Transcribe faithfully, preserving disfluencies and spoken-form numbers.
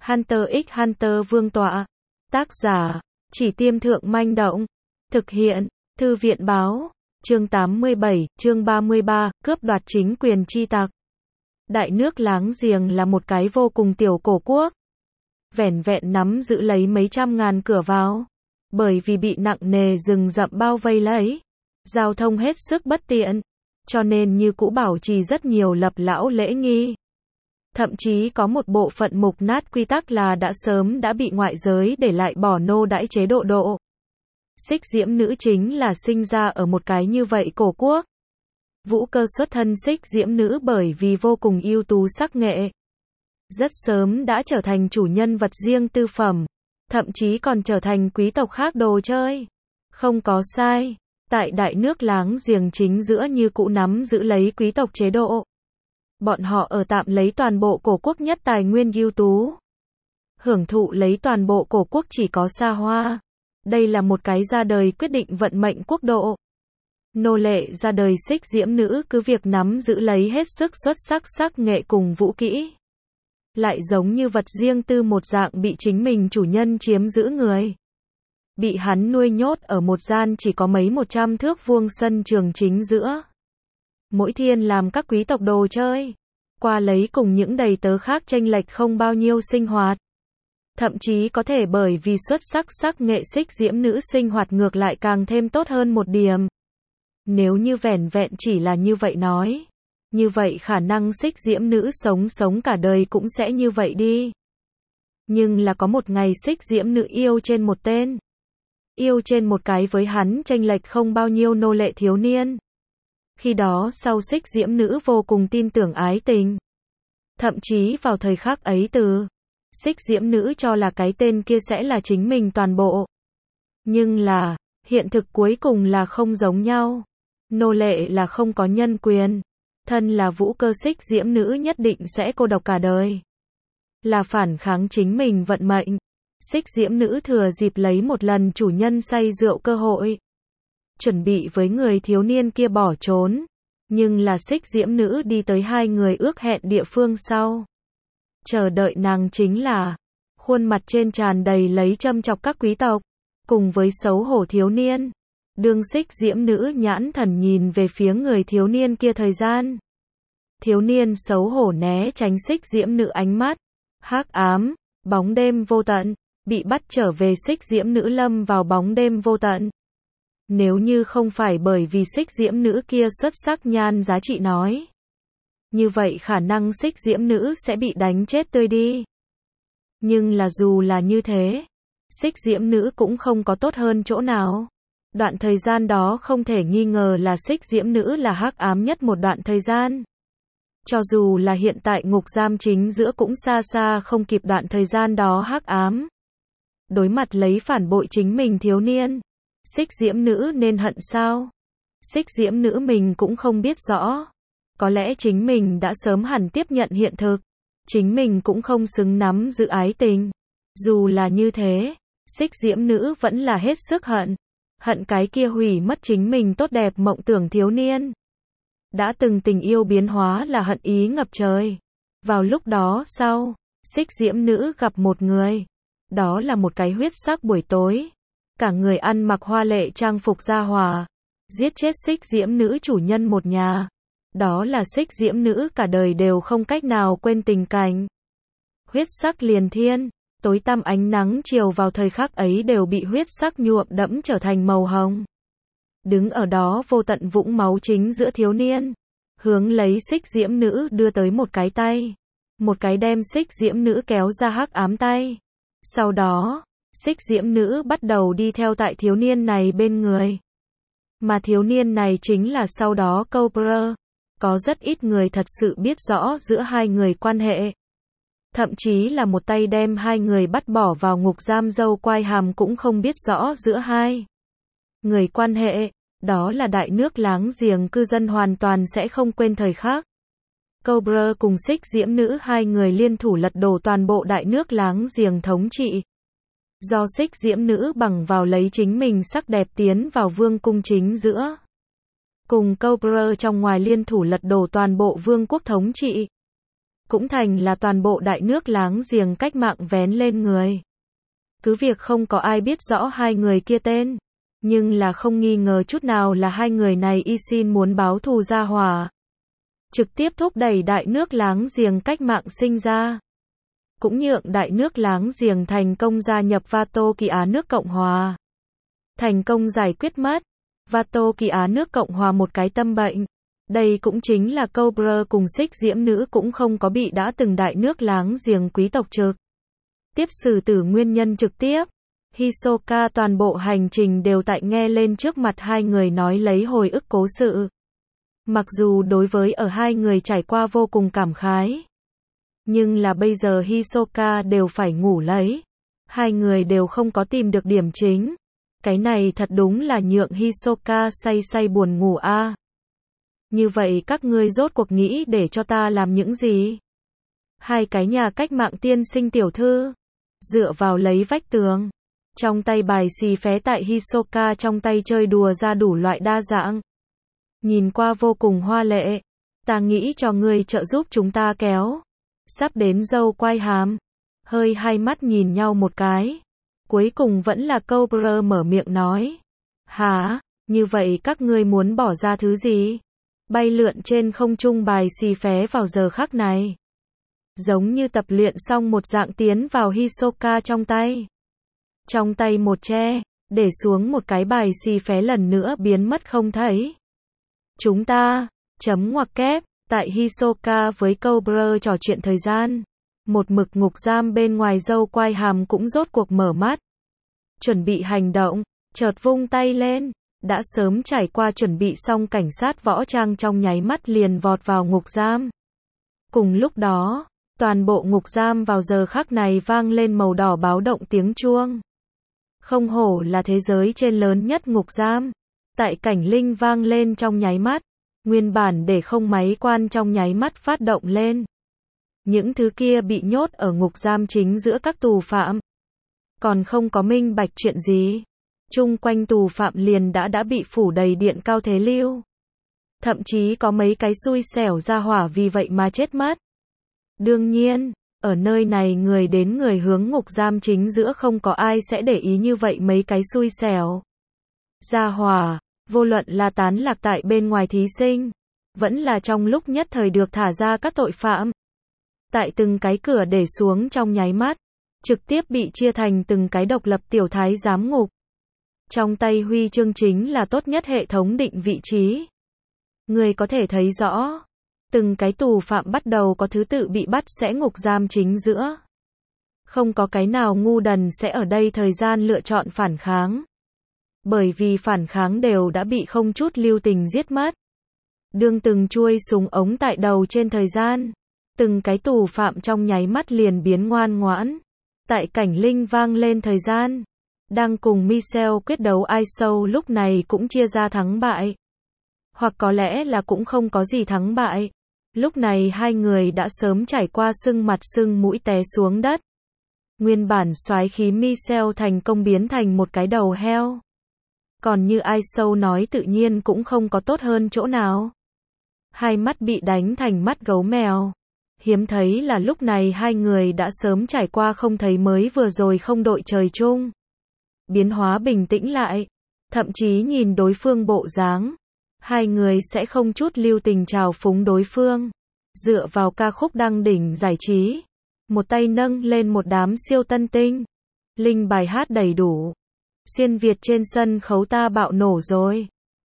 Hunter x Hunter vương tọa. Tác giả, Chỉ Tiêm Thượng Manh Động. Thực hiện, Thư viện Báo. Chương tám mươi bảy, chương ba mươi ba, cướp đoạt chính quyền chi tặc. Đại nước láng giềng là một cái vô cùng tiểu cổ quốc. Vẻn vẹn nắm giữ lấy mấy trăm ngàn cửa vào. Bởi vì bị nặng nề rừng rậm bao vây lấy. Giao thông hết sức bất tiện. Cho nên như cũ bảo trì rất nhiều lập lão lễ nghi. Thậm chí có một bộ phận mục nát quy tắc là đã sớm đã bị ngoại giới để lại bỏ nô đãi chế độ độ. Xích diễm nữ chính là sinh ra ở một cái như vậy cổ quốc. Vũ Cơ xuất thân xích diễm nữ bởi vì vô cùng ưu tú sắc nghệ. Rất sớm đã trở thành chủ nhân vật riêng tư phẩm. Thậm chí còn trở thành quý tộc khác đồ chơi. Không có sai. Tại đại nước láng giềng chính giữa như cũ nắm giữ lấy quý tộc chế độ. Bọn họ ở tạm lấy toàn bộ cổ quốc nhất tài nguyên ưu tú. Hưởng thụ lấy toàn bộ cổ quốc chỉ có xa hoa. Đây là một cái ra đời quyết định vận mệnh quốc độ. Nô lệ ra đời xích diễm nữ cứ việc nắm giữ lấy hết sức xuất sắc sắc nghệ cùng vũ kỹ. Lại giống như vật riêng tư một dạng bị chính mình chủ nhân chiếm giữ người. Bị hắn nuôi nhốt ở một gian chỉ có mấy một trăm thước vuông sân trường chính giữa. Mỗi thiên làm các quý tộc đồ chơi. Qua lấy cùng những đầy tớ khác chênh lệch không bao nhiêu sinh hoạt. Thậm chí có thể bởi vì xuất sắc sắc nghệ xích diễm nữ sinh hoạt ngược lại càng thêm tốt hơn một điểm. Nếu như vẻn vẹn chỉ là như vậy nói. Như vậy khả năng xích diễm nữ sống sống cả đời cũng sẽ như vậy đi. Nhưng là có một ngày xích diễm nữ yêu trên một tên. Yêu trên một cái với hắn chênh lệch không bao nhiêu nô lệ thiếu niên. Khi đó sau xích diễm nữ vô cùng tin tưởng ái tình. Thậm chí vào thời khắc ấy từ xích diễm nữ cho là cái tên kia sẽ là chính mình toàn bộ. Nhưng là, hiện thực cuối cùng là không giống nhau. Nô lệ là không có nhân quyền. Thân là Vũ Cơ xích diễm nữ nhất định sẽ cô độc cả đời. Là phản kháng chính mình vận mệnh. Xích diễm nữ thừa dịp lấy một lần chủ nhân say rượu cơ hội. Chuẩn bị với người thiếu niên kia bỏ trốn. Nhưng là xích diễm nữ đi tới hai người ước hẹn địa phương sau. Chờ đợi nàng chính là khuôn mặt trên tràn đầy lấy châm chọc các quý tộc. Cùng với xấu hổ thiếu niên. Đương xích diễm nữ nhãn thần nhìn về phía người thiếu niên kia thời gian. Thiếu niên xấu hổ né tránh xích diễm nữ ánh mắt. Hắc ám, bóng đêm vô tận. Bị bắt trở về xích diễm nữ lâm vào bóng đêm vô tận. Nếu như không phải bởi vì xích diễm nữ kia xuất sắc nhan giá trị nói. Như vậy khả năng xích diễm nữ sẽ bị đánh chết tươi đi. Nhưng là dù là như thế. Xích diễm nữ cũng không có tốt hơn chỗ nào. Đoạn thời gian đó không thể nghi ngờ là xích diễm nữ là hắc ám nhất một đoạn thời gian. Cho dù là hiện tại ngục giam chính giữa cũng xa xa không kịp đoạn thời gian đó hắc ám. Đối mặt lấy phản bội chính mình thiếu niên. Xích diễm nữ nên hận sao? Xích diễm nữ mình cũng không biết rõ. Có lẽ chính mình đã sớm hẳn tiếp nhận hiện thực. Chính mình cũng không xứng nắm giữ ái tình. Dù là như thế, xích diễm nữ vẫn là hết sức hận. Hận cái kia hủy mất chính mình tốt đẹp mộng tưởng thiếu niên. Đã từng tình yêu biến hóa là hận ý ngập trời. Vào lúc đó sau, xích diễm nữ gặp một người. Đó là một cái huyết sắc buổi tối. Cả người ăn mặc hoa lệ trang phục gia hòa. Giết chết xích diễm nữ chủ nhân một nhà. Đó là xích diễm nữ cả đời đều không cách nào quên tình cảnh. Huyết sắc liền thiên. Tối tăm ánh nắng chiều vào thời khắc ấy đều bị huyết sắc nhuộm đẫm trở thành màu hồng. Đứng ở đó vô tận vũng máu chính giữa thiếu niên. Hướng lấy xích diễm nữ đưa tới một cái tay. Một cái đem xích diễm nữ kéo ra hắc ám tay. Sau đó, xích diễm nữ bắt đầu đi theo tại thiếu niên này bên người. Mà thiếu niên này chính là sau đó Cobra. Có rất ít người thật sự biết rõ giữa hai người quan hệ. Thậm chí là một tay đem hai người bắt bỏ vào ngục giam dâu quai hàm cũng không biết rõ giữa hai người quan hệ. Đó là đại nước láng giềng cư dân hoàn toàn sẽ không quên thời khắc. Cobra cùng xích diễm nữ hai người liên thủ lật đổ toàn bộ đại nước láng giềng thống trị. Do xích diễm nữ bằng vào lấy chính mình sắc đẹp tiến vào vương cung chính giữa. Cùng Cobra trong ngoài liên thủ lật đổ toàn bộ vương quốc thống trị. cũng thành là toàn bộ đại nước láng giềng cách mạng vén lên người. Cứ việc không có ai biết rõ hai người kia tên, nhưng là không nghi ngờ chút nào là hai người này y xin muốn báo thù ra hỏa. Trực tiếp thúc đẩy đại nước láng giềng cách mạng sinh ra. Cũng nhượng đại nước láng giềng thành công gia nhập Vato Kỳ Á nước Cộng Hòa. Thành công giải quyết mất Vato Kỳ Á nước Cộng Hòa một cái tâm bệnh. Đây cũng chính là Cobra cùng Xích Diễm Nữ cũng không có bị đã từng đại nước láng giềng quý tộc trực tiếp xử tử nguyên nhân trực tiếp. Hisoka toàn bộ hành trình đều tại nghe lên trước mặt hai người nói lấy hồi ức cố sự. Mặc dù đối với ở hai người trải qua vô cùng cảm khái, nhưng là bây giờ Hisoka đều phải ngủ lấy. Hai người đều không có tìm được điểm chính. Cái này thật đúng là nhượng Hisoka say say buồn ngủ a. À. Như vậy các ngươi rốt cuộc nghĩ để cho ta làm những gì? Hai cái nhà cách mạng tiên sinh tiểu thư, dựa vào lấy vách tường. Trong tay bài xì phé tại Hisoka trong tay chơi đùa ra đủ loại đa dạng. Nhìn qua vô cùng hoa lệ. Ta nghĩ cho ngươi trợ giúp chúng ta kéo. Sắp đến dâu quai hàm. Hơi hai mắt nhìn nhau một cái. Cuối cùng vẫn là Cobra mở miệng nói. Hả, như vậy các ngươi muốn bỏ ra thứ gì? Bay lượn trên không trung bài xì phé vào giờ khắc này. Giống như tập luyện xong một dạng tiến vào Hisoka trong tay. Trong tay một che, để xuống một cái bài xì phé lần nữa biến mất không thấy. Chúng ta, chấm ngoặc kép, tại Hisoka với Cobra trò chuyện thời gian. Một mực ngục giam bên ngoài dâu quai hàm cũng rốt cuộc mở mắt. Chuẩn bị hành động, chợt vung tay lên. Đã sớm trải qua chuẩn bị xong cảnh sát võ trang trong nháy mắt liền vọt vào ngục giam. Cùng lúc đó, toàn bộ ngục giam vào giờ khắc này vang lên màu đỏ báo động tiếng chuông. Không hổ là thế giới trên lớn nhất ngục giam. Tại cảnh linh vang lên trong nháy mắt. Nguyên bản để không máy quan trong nháy mắt phát động lên. Những thứ kia bị nhốt ở ngục giam chính giữa các tù phạm. Còn không có minh bạch chuyện gì. Chung quanh tù phạm liền đã đã bị phủ đầy điện cao thế lưu. Thậm chí có mấy cái xui xẻo ra hỏa vì vậy mà chết mất. Đương nhiên, ở nơi này người đến người hướng ngục giam chính giữa không có ai sẽ để ý như vậy mấy cái xui xẻo. Ra hỏa, vô luận là tán lạc tại bên ngoài thí sinh, vẫn là trong lúc nhất thời được thả ra các tội phạm. Tại từng cái cửa để xuống trong nháy mắt, trực tiếp bị chia thành từng cái độc lập tiểu thái giám ngục. Trong tay huy chương chính là tốt nhất hệ thống định vị trí. Người có thể thấy rõ, từng cái tù phạm bắt đầu có thứ tự bị bắt sẽ ngục giam chính giữa. Không có cái nào ngu đần sẽ ở đây thời gian lựa chọn phản kháng. Bởi vì phản kháng đều đã bị không chút lưu tình giết mất. Đương từng chuôi súng ống tại đầu trên thời gian, từng cái tù phạm trong nháy mắt liền biến ngoan ngoãn. Tại cảnh linh vang lên thời gian, đang cùng Michelle quyết đấu ai sâu lúc này cũng chia ra thắng bại. Hoặc có lẽ là cũng không có gì thắng bại. Lúc này hai người đã sớm trải qua sưng mặt sưng mũi té xuống đất. Nguyên bản soái khí Michelle thành công biến thành một cái đầu heo. Còn như ai sâu nói tự nhiên cũng không có tốt hơn chỗ nào. Hai mắt bị đánh thành mắt gấu mèo. Hiếm thấy là lúc này hai người đã sớm trải qua không thấy mới vừa rồi không đội trời chung. Biến hóa bình tĩnh lại. Thậm chí nhìn đối phương bộ dáng. Hai người sẽ không chút lưu tình trào phúng đối phương. Dựa vào ca khúc đăng đỉnh giải trí. Một tay nâng lên một đám siêu tân tinh. Linh bài hát đầy đủ. Xuyên Việt trên sân khấu ta bạo nổ rồi.